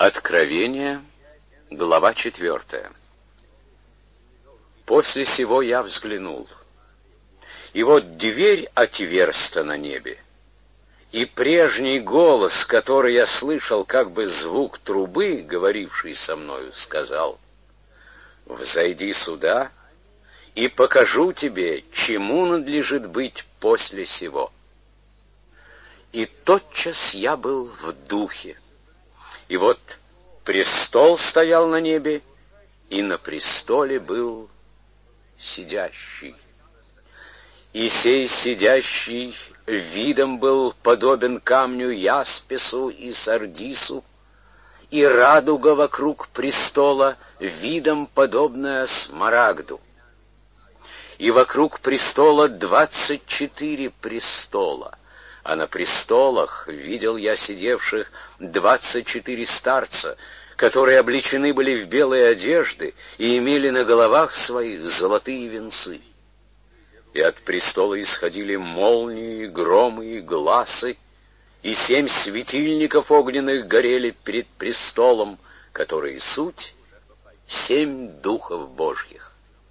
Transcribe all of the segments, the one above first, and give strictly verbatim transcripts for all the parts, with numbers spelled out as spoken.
Откровение, глава четвертая. После сего я взглянул, и вот дверь отверста на небе, и прежний голос, который я слышал, как бы звук трубы, говоривший со мною, сказал: «Взойди сюда, и покажу тебе, чему надлежит быть после сего». И тотчас я был в духе, и вот престол стоял на небе, и на престоле был сидящий. И сей сидящий видом был подобен камню яспису и сардису, и радуга вокруг престола видом подобная смарагду. И вокруг престола двадцать четыре престола, а на престолах видел я сидевших двадцать четыре старца, которые облечены были в белые одежды и имели на головах своих золотые венцы. И от престола исходили молнии, громы и гласы, и семь светильников огненных горели перед престолом, которые суть семь духов Божьих.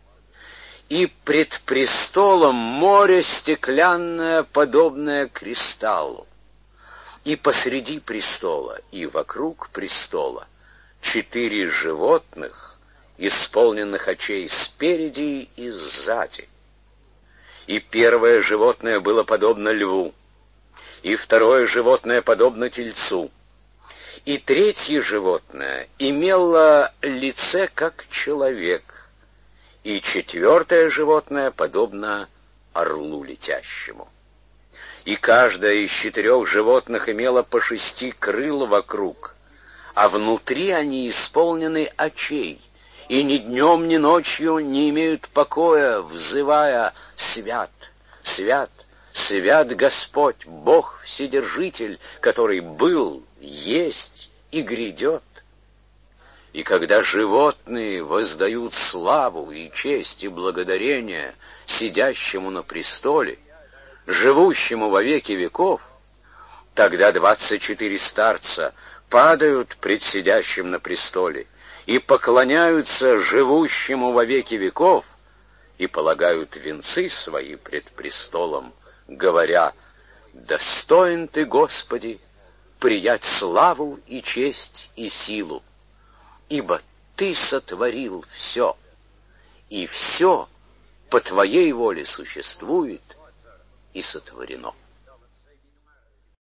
И пред престолом море стеклянное, подобное кристаллу, и посреди престола, и вокруг престола четыре животных, исполненных очей спереди и сзади. И первое животное было подобно льву, и второе животное подобно тельцу, и третье животное имело лице, как человек, и четвертое животное подобно орлу летящему. И каждое из четырех животных имело по шести крыл вокруг, а внутри они исполнены очей, и ни днем, ни ночью не имеют покоя, взывая: «Свят, свят, свят Господь, Бог Вседержитель, который был, есть и грядет». И когда животные воздают славу и честь и благодарение сидящему на престоле, живущему во веки веков, тогда двадцать четыре старца падают пред сидящим на престоле и поклоняются живущему во веки веков и полагают венцы свои пред престолом, говоря: «Достоин ты, Господи, приять славу и честь и силу, ибо ты сотворил все, и все по твоей воле существует и сотворено».